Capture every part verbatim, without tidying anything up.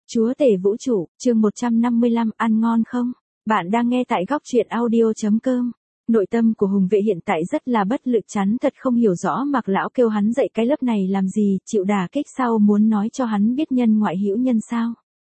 Chúa tể vũ trụ, chương một trăm năm mươi lăm, ăn ngon không? Bạn đang nghe tại góc truyện audio.com. Nội tâm của Hùng Vệ hiện tại rất là bất lực, chắn thật không hiểu rõ Mạc lão kêu hắn dạy cái lớp này làm gì, chịu đả kích sao, muốn nói cho hắn biết nhân ngoại hữu nhân sao?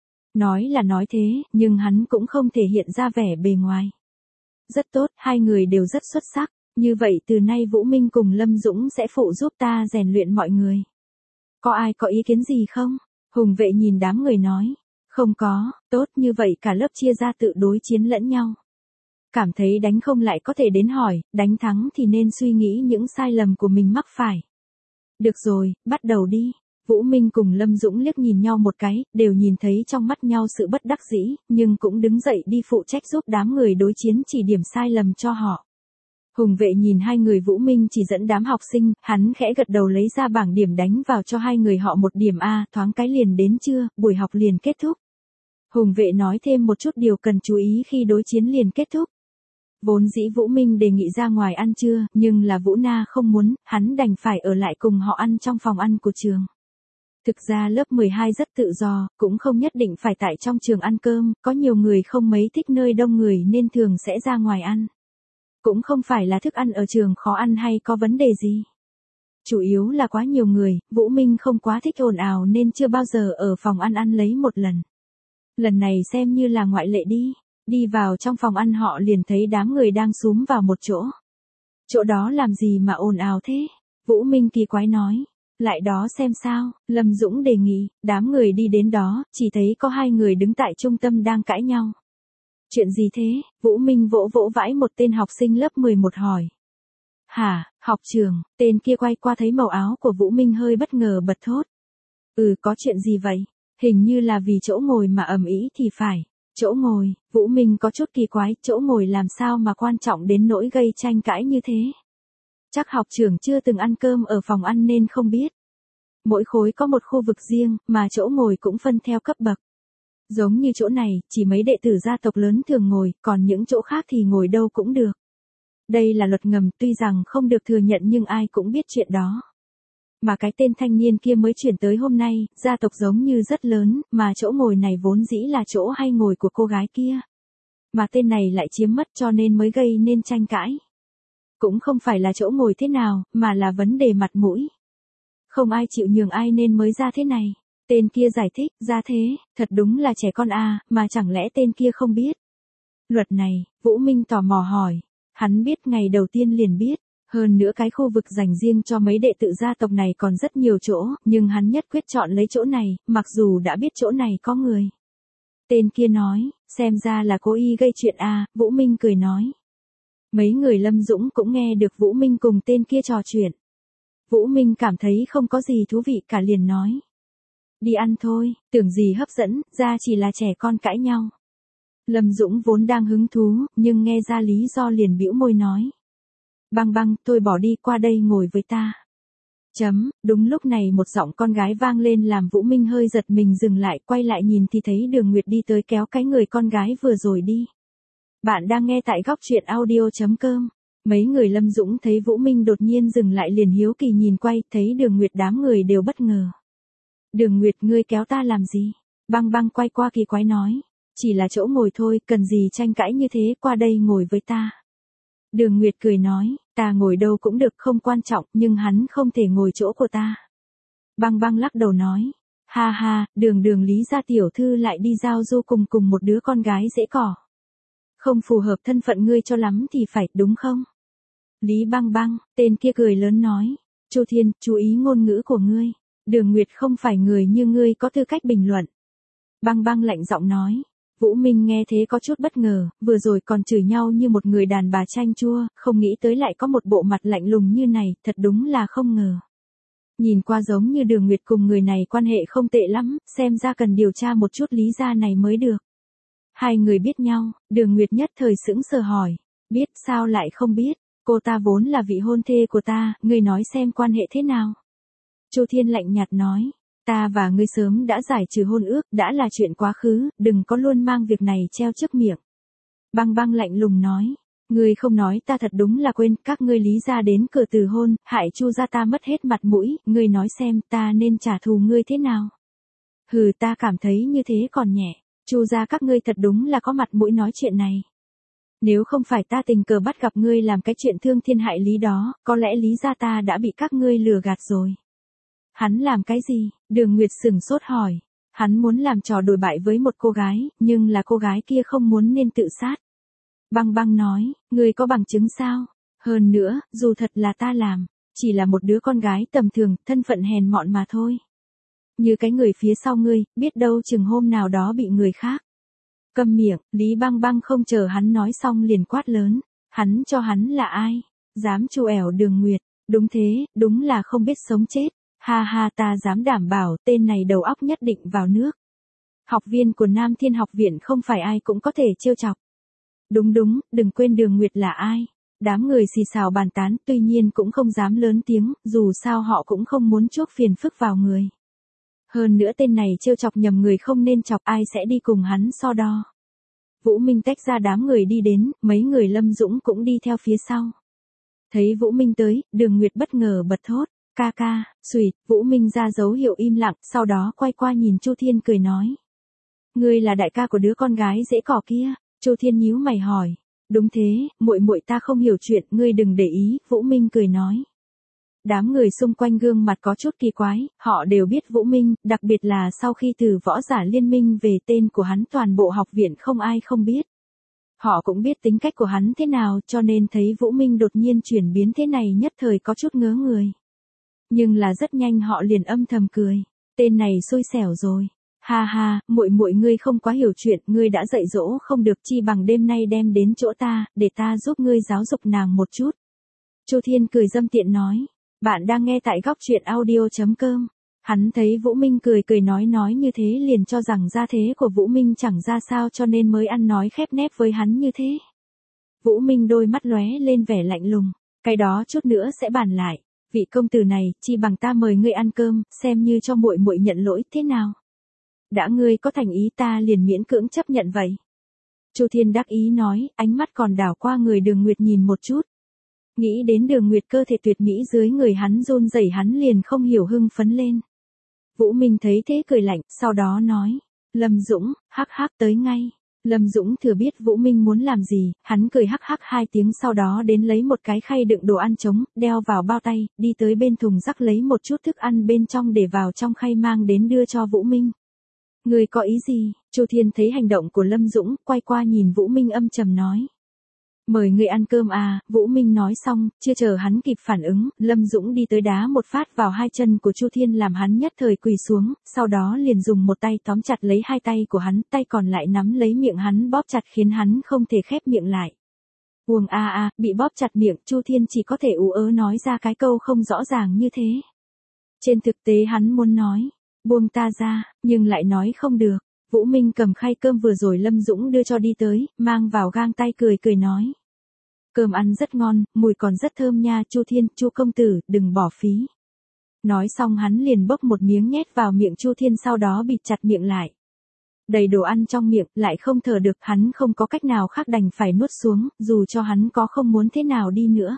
Nói là nói thế, nhưng hắn cũng không thể hiện ra vẻ bề ngoài. Rất tốt, hai người đều rất xuất sắc, như vậy từ nay Vũ Minh cùng Lâm Dũng sẽ phụ giúp ta rèn luyện mọi người. Có ai có ý kiến gì không? Hùng Vệ nhìn đám người nói, không có, tốt, như vậy cả lớp chia ra tự đối chiến lẫn nhau. Cảm thấy đánh không lại có thể đến hỏi, đánh thắng thì nên suy nghĩ những sai lầm của mình mắc phải. Được rồi, bắt đầu đi. Vũ Minh cùng Lâm Dũng liếc nhìn nhau một cái, đều nhìn thấy trong mắt nhau sự bất đắc dĩ, nhưng cũng đứng dậy đi phụ trách giúp đám người đối chiến chỉ điểm sai lầm cho họ. Hùng Vệ nhìn hai người Vũ Minh chỉ dẫn đám học sinh, hắn khẽ gật đầu lấy ra bảng điểm đánh vào cho hai người họ một điểm A, thoáng cái liền đến trưa, buổi học liền kết thúc. Hùng Vệ nói thêm một chút điều cần chú ý khi đối chiến liền kết thúc. Vốn dĩ Vũ Minh đề nghị ra ngoài ăn trưa, nhưng là Vũ Na không muốn, hắn đành phải ở lại cùng họ ăn trong phòng ăn của trường. Thực ra lớp mười hai rất tự do, cũng không nhất định phải tại trong trường ăn cơm, có nhiều người không mấy thích nơi đông người nên thường sẽ ra ngoài ăn. Cũng không phải là thức ăn ở trường khó ăn hay có vấn đề gì. Chủ yếu là quá nhiều người, Vũ Minh không quá thích ồn ào nên chưa bao giờ ở phòng ăn ăn lấy một lần. Lần này xem như là ngoại lệ đi. Đi vào trong phòng ăn họ liền thấy đám người đang xúm vào một chỗ. Chỗ đó làm gì mà ồn ào thế? Vũ Minh kỳ quái nói. Lại đó xem sao, Lâm Dũng đề nghị, đám người đi đến đó, chỉ thấy có hai người đứng tại trung tâm đang cãi nhau. Chuyện gì thế? Vũ Minh vỗ vỗ vãi một tên học sinh lớp mười một hỏi. Hả, học trường, tên kia quay qua thấy màu áo của Vũ Minh hơi bất ngờ bật thốt. Ừ, có chuyện gì vậy? Hình như là vì chỗ ngồi mà ầm ĩ thì phải. Chỗ ngồi, Vũ Minh có chút kỳ quái, chỗ ngồi làm sao mà quan trọng đến nỗi gây tranh cãi như thế? Chắc học trưởng chưa từng ăn cơm ở phòng ăn nên không biết. Mỗi khối có một khu vực riêng, mà chỗ ngồi cũng phân theo cấp bậc. Giống như chỗ này, chỉ mấy đệ tử gia tộc lớn thường ngồi, còn những chỗ khác thì ngồi đâu cũng được. Đây là luật ngầm, tuy rằng không được thừa nhận nhưng ai cũng biết chuyện đó. Mà cái tên thanh niên kia mới chuyển tới hôm nay, gia tộc giống như rất lớn, mà chỗ ngồi này vốn dĩ là chỗ hay ngồi của cô gái kia. Mà tên này lại chiếm mất cho nên mới gây nên tranh cãi. Cũng không phải là chỗ ngồi thế nào, mà là vấn đề mặt mũi. Không ai chịu nhường ai nên mới ra thế này. Tên kia giải thích, ra thế, thật đúng là trẻ con à, mà chẳng lẽ tên kia không biết. Luật này, Vũ Minh tò mò hỏi. Hắn biết ngày đầu tiên liền biết. Hơn nữa cái khu vực dành riêng cho mấy đệ tử gia tộc này còn rất nhiều chỗ, nhưng hắn nhất quyết chọn lấy chỗ này, mặc dù đã biết chỗ này có người. Tên kia nói, xem ra là cố ý gây chuyện à, Vũ Minh cười nói. Mấy người Lâm Dũng cũng nghe được Vũ Minh cùng tên kia trò chuyện. Vũ Minh cảm thấy không có gì thú vị cả liền nói. Đi ăn thôi, tưởng gì hấp dẫn, ra chỉ là trẻ con cãi nhau. Lâm Dũng vốn đang hứng thú, nhưng nghe ra lý do liền bĩu môi nói. Băng băng, tôi bỏ đi, qua đây ngồi với ta. Chấm, đúng lúc này một giọng con gái vang lên làm Vũ Minh hơi giật mình dừng lại, quay lại nhìn thì thấy Đường Nguyệt đi tới kéo cái người con gái vừa rồi đi. Bạn đang nghe tại góc truyện audio.com. Mấy người Lâm Dũng thấy Vũ Minh đột nhiên dừng lại liền hiếu kỳ nhìn quay, thấy Đường Nguyệt đám người đều bất ngờ. Đường Nguyệt, ngươi kéo ta làm gì? Băng băng quay qua kỳ quái nói. Chỉ là chỗ ngồi thôi, cần gì tranh cãi như thế, qua đây ngồi với ta. Đường Nguyệt cười nói, ta ngồi đâu cũng được, không quan trọng, nhưng hắn không thể ngồi chỗ của ta. Băng băng lắc đầu nói, ha ha, đường đường Lý gia tiểu thư lại đi giao du cùng cùng một đứa con gái dễ cỏ. Không phù hợp thân phận ngươi cho lắm thì phải, đúng không? Lý băng băng, tên kia cười lớn nói, Chu Thiên, chú ý ngôn ngữ của ngươi. Đường Nguyệt không phải người như ngươi có tư cách bình luận. Băng băng lạnh giọng nói. Vũ Minh nghe thế có chút bất ngờ, vừa rồi còn chửi nhau như một người đàn bà chanh chua, không nghĩ tới lại có một bộ mặt lạnh lùng như này, thật đúng là không ngờ. Nhìn qua giống như Đường Nguyệt cùng người này quan hệ không tệ lắm, xem ra cần điều tra một chút lý ra này mới được. Hai người biết nhau, Đường Nguyệt nhất thời sững sờ hỏi, biết sao lại không biết, cô ta vốn là vị hôn thê của ta, ngươi nói xem quan hệ thế nào. Chu Thiên lạnh nhạt nói. Ta và ngươi sớm đã giải trừ hôn ước, đã là chuyện quá khứ, đừng có luôn mang việc này treo trước miệng. Băng băng lạnh lùng nói, ngươi không nói ta thật đúng là quên, các ngươi Lý gia đến cửa từ hôn, hại Chu gia ta mất hết mặt mũi, ngươi nói xem ta nên trả thù ngươi thế nào. Hừ, ta cảm thấy như thế còn nhẹ. Chu gia các ngươi thật đúng là có mặt mũi nói chuyện này. Nếu không phải ta tình cờ bắt gặp ngươi làm cái chuyện thương thiên hại lý đó, có lẽ lý gia ta đã bị các ngươi lừa gạt rồi. Hắn làm cái gì? Đường Nguyệt sửng sốt hỏi. Hắn muốn làm trò đổi bại với một cô gái, nhưng là cô gái kia không muốn nên tự sát. Băng Băng nói, ngươi có bằng chứng sao? Hơn nữa, dù thật là ta làm, chỉ là một đứa con gái tầm thường, thân phận hèn mọn mà thôi. Như cái người phía sau ngươi, biết đâu chừng hôm nào đó bị người khác. Câm miệng, Lý Băng Băng không chờ hắn nói xong liền quát lớn. Hắn cho hắn là ai? Dám trù ẻo Đường Nguyệt. Đúng thế, đúng là không biết sống chết. Ha ha, ta dám đảm bảo tên này đầu óc nhất định vào nước. Học viên của Nam Thiên Học Viện không phải ai cũng có thể trêu chọc. Đúng đúng, đừng quên Đường Nguyệt là ai. Đám người xì xào bàn tán, tuy nhiên cũng không dám lớn tiếng, dù sao họ cũng không muốn chuốc phiền phức vào người. Hơn nữa tên này trêu chọc nhầm người không nên chọc, ai sẽ đi cùng hắn so đo. Vũ Minh tách ra đám người đi đến, mấy người Lâm Dũng cũng đi theo phía sau. Thấy Vũ Minh tới, Đường Nguyệt bất ngờ bật thốt, ca ca, xùyệt. Vũ Minh ra dấu hiệu im lặng, sau đó quay qua nhìn Chu Thiên cười nói. Ngươi là đại ca của đứa con gái dễ cỏ kia. Chu Thiên nhíu mày hỏi. Đúng thế, muội muội ta không hiểu chuyện, ngươi đừng để ý, Vũ Minh cười nói. Đám người xung quanh gương mặt có chút kỳ quái, họ đều biết Vũ Minh, đặc biệt là sau khi từ võ giả liên minh về, tên của hắn toàn bộ học viện không ai không biết. Họ cũng biết tính cách của hắn thế nào, cho nên thấy Vũ Minh đột nhiên chuyển biến thế này nhất thời có chút ngớ người. Nhưng là rất nhanh họ liền âm thầm cười. Tên này xui xẻo rồi. Ha ha, muội muội ngươi không quá hiểu chuyện, ngươi đã dạy dỗ không được, chi bằng đêm nay đem đến chỗ ta, để ta giúp ngươi giáo dục nàng một chút. Chu Thiên cười dâm tiện nói. Bạn đang nghe tại góc truyện audio chấm com. Hắn thấy Vũ Minh cười cười nói nói như thế liền cho rằng gia thế của Vũ Minh chẳng ra sao, cho nên mới ăn nói khép nép với hắn như thế. Vũ Minh đôi mắt lóe lên vẻ lạnh lùng. Cái đó chút nữa sẽ bàn lại. Vị công tử này, chi bằng ta mời ngươi ăn cơm, xem như cho muội muội nhận lỗi thế nào. Đã ngươi có thành ý, ta liền miễn cưỡng chấp nhận vậy. Chu Thiên đắc ý nói, ánh mắt còn đảo qua người Đường Nguyệt nhìn một chút. Nghĩ đến Đường Nguyệt cơ thể tuyệt mỹ dưới người hắn run rẩy, hắn liền không hiểu hưng phấn lên. Vũ Minh thấy thế cười lạnh, sau đó nói. Lâm Dũng, hắc hắc tới ngay. Lâm Dũng thừa biết Vũ Minh muốn làm gì, hắn cười hắc hắc hai tiếng, sau đó đến lấy một cái khay đựng đồ ăn trống, đeo vào bao tay, đi tới bên thùng rác lấy một chút thức ăn bên trong để vào trong khay mang đến đưa cho Vũ Minh. Người có ý gì? Chu Thiên thấy hành động của Lâm Dũng, quay qua nhìn Vũ Minh âm trầm nói. Mời người ăn cơm à, Vũ Minh nói xong, chưa chờ hắn kịp phản ứng, Lâm Dũng đi tới đá một phát vào hai chân của Chu Thiên làm hắn nhất thời quỳ xuống, sau đó liền dùng một tay tóm chặt lấy hai tay của hắn, tay còn lại nắm lấy miệng hắn bóp chặt khiến hắn không thể khép miệng lại. Uông a a, bị bóp chặt miệng, Chu Thiên chỉ có thể ú ớ nói ra cái câu không rõ ràng như thế. Trên thực tế hắn muốn nói, buông ta ra, nhưng lại nói không được. Vũ Minh cầm khay cơm vừa rồi Lâm Dũng đưa cho đi tới, mang vào gang tay cười cười nói. Cơm ăn rất ngon, mùi còn rất thơm nha, Chu Thiên, Chu công tử, đừng bỏ phí. Nói xong hắn liền bốc một miếng nhét vào miệng Chu Thiên, sau đó bịt chặt miệng lại. Đầy đồ ăn trong miệng, lại không thở được, hắn không có cách nào khác đành phải nuốt xuống, dù cho hắn có không muốn thế nào đi nữa.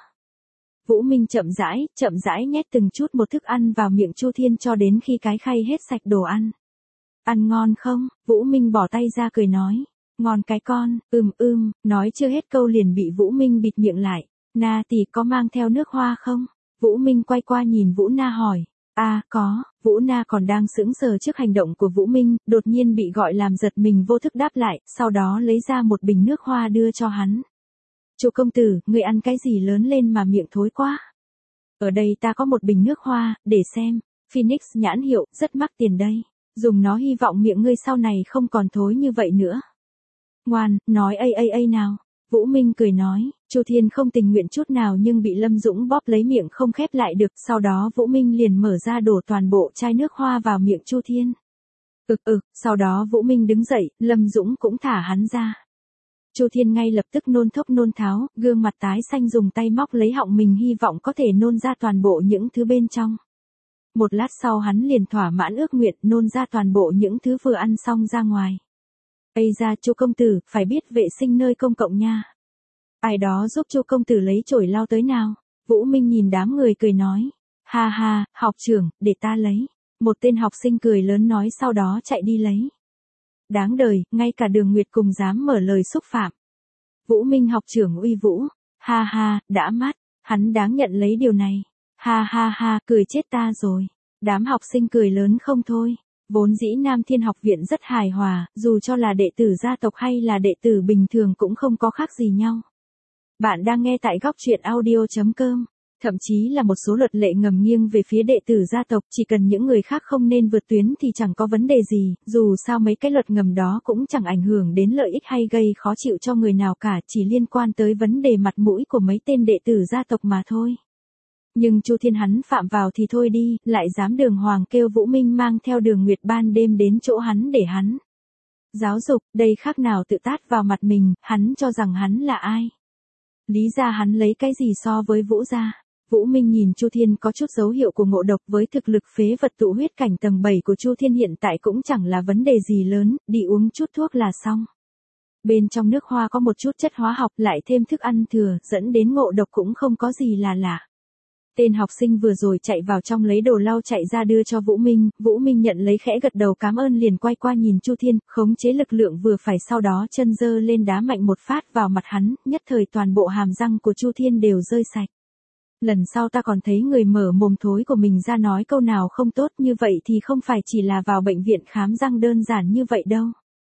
Vũ Minh chậm rãi, chậm rãi nhét từng chút một thức ăn vào miệng Chu Thiên cho đến khi cái khay hết sạch đồ ăn. Ăn ngon không? Vũ Minh bỏ tay ra cười nói. Ngon cái con, ưm ưm, nói chưa hết câu liền bị Vũ Minh bịt miệng lại. Na tỷ có mang theo nước hoa không? Vũ Minh quay qua nhìn Vũ Na hỏi. À, có. Vũ Na còn đang sững sờ trước hành động của Vũ Minh, đột nhiên bị gọi làm giật mình vô thức đáp lại, sau đó lấy ra một bình nước hoa đưa cho hắn. Chu công tử, người ăn cái gì lớn lên mà miệng thối quá? Ở đây ta có một bình nước hoa, để xem. Phoenix nhãn hiệu, rất mắc tiền đây. Dùng nó hy vọng miệng ngươi sau này không còn thối như vậy nữa. Ngoan, nói a a a nào. Vũ Minh cười nói, Chu Thiên không tình nguyện chút nào nhưng bị Lâm Dũng bóp lấy miệng không khép lại được, sau đó Vũ Minh liền mở ra đổ toàn bộ chai nước hoa vào miệng Chu Thiên. Ực ực, sau đó Vũ Minh đứng dậy, Lâm Dũng cũng thả hắn ra. Chu Thiên ngay lập tức nôn thốc nôn tháo, gương mặt tái xanh dùng tay móc lấy họng mình hy vọng có thể nôn ra toàn bộ những thứ bên trong. Một lát sau hắn liền thỏa mãn ước nguyện nôn ra toàn bộ những thứ vừa ăn xong ra ngoài. Ây ra Chu công tử, phải biết vệ sinh nơi công cộng nha. Ai đó giúp Chu công tử lấy chổi lau tới nào. Vũ Minh nhìn đám người cười nói. Ha ha, học trưởng, để ta lấy. Một tên học sinh cười lớn nói sau đó chạy đi lấy. Đáng đời, ngay cả Đường Nguyệt cùng dám mở lời xúc phạm. Vũ Minh học trưởng uy vũ. Ha ha, đã mắt, hắn đáng nhận lấy điều này. Ha ha ha, cười chết ta rồi. Đám học sinh cười lớn không thôi. Vốn dĩ Nam Thiên học viện rất hài hòa, dù cho là đệ tử gia tộc hay là đệ tử bình thường cũng không có khác gì nhau. Bạn đang nghe tại góc truyện audio.com. Thậm chí là một số luật lệ ngầm nghiêng về phía đệ tử gia tộc, chỉ cần những người khác không nên vượt tuyến thì chẳng có vấn đề gì, dù sao mấy cái luật ngầm đó cũng chẳng ảnh hưởng đến lợi ích hay gây khó chịu cho người nào cả, chỉ liên quan tới vấn đề mặt mũi của mấy tên đệ tử gia tộc mà thôi. Nhưng Chu Thiên hắn phạm vào thì thôi đi, lại dám đường hoàng kêu Vũ Minh mang theo Đường Nguyệt ban đêm đến chỗ hắn để hắn giáo dục, đây khác nào tự tát vào mặt mình, hắn cho rằng hắn là ai. Lý ra hắn lấy cái gì so với Vũ gia. Vũ Minh nhìn Chu Thiên có chút dấu hiệu của ngộ độc, với thực lực phế vật tụ huyết cảnh tầng bảy của Chu Thiên hiện tại cũng chẳng là vấn đề gì lớn, đi uống chút thuốc là xong. Bên trong nước hoa có một chút chất hóa học, lại thêm thức ăn thừa, dẫn đến ngộ độc cũng không có gì là lạ. Tên học sinh vừa rồi chạy vào trong lấy đồ lau chạy ra đưa cho Vũ Minh, Vũ Minh nhận lấy khẽ gật đầu cảm ơn liền quay qua nhìn Chu Thiên, khống chế lực lượng vừa phải sau đó chân giơ lên đá mạnh một phát vào mặt hắn, nhất thời toàn bộ hàm răng của Chu Thiên đều rơi sạch. Lần sau ta còn thấy người mở mồm thối của mình ra nói câu nào không tốt như vậy thì không phải chỉ là vào bệnh viện khám răng đơn giản như vậy đâu.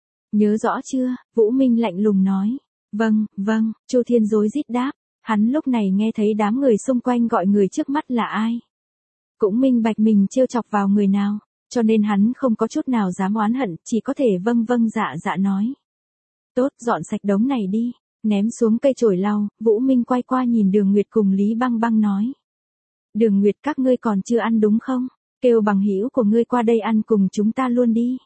Nhớ rõ chưa? Vũ Minh lạnh lùng nói. Vâng, vâng, Chu Thiên rối rít đáp. Hắn lúc này nghe thấy đám người xung quanh gọi người trước mắt là ai. Cũng minh bạch mình trêu chọc vào người nào, cho nên hắn không có chút nào dám oán hận, chỉ có thể vâng vâng dạ dạ nói. Tốt, dọn sạch đống này đi. Ném xuống cây chổi lau, Vũ Minh quay qua nhìn Đường Nguyệt cùng Lý Băng Băng nói. Đường Nguyệt các ngươi còn chưa ăn đúng không? Kêu bằng hữu của ngươi qua đây ăn cùng chúng ta luôn đi.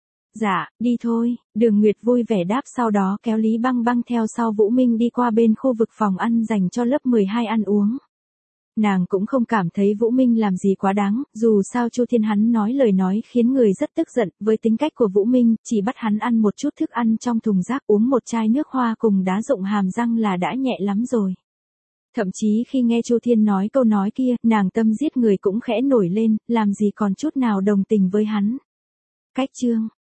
Dạ, đi thôi, Đường Nguyệt vui vẻ đáp sau đó kéo Lý Băng Băng theo sau Vũ Minh đi qua bên khu vực phòng ăn dành cho lớp mười hai ăn uống. Nàng cũng không cảm thấy Vũ Minh làm gì quá đáng, dù sao Chu Thiên hắn nói lời nói khiến người rất tức giận, với tính cách của Vũ Minh, chỉ bắt hắn ăn một chút thức ăn trong thùng rác uống một chai nước hoa cùng đá rụng hàm răng là đã nhẹ lắm rồi. Thậm chí khi nghe Chu Thiên nói câu nói kia, nàng tâm giết người cũng khẽ nổi lên, làm gì còn chút nào đồng tình với hắn. Cách chương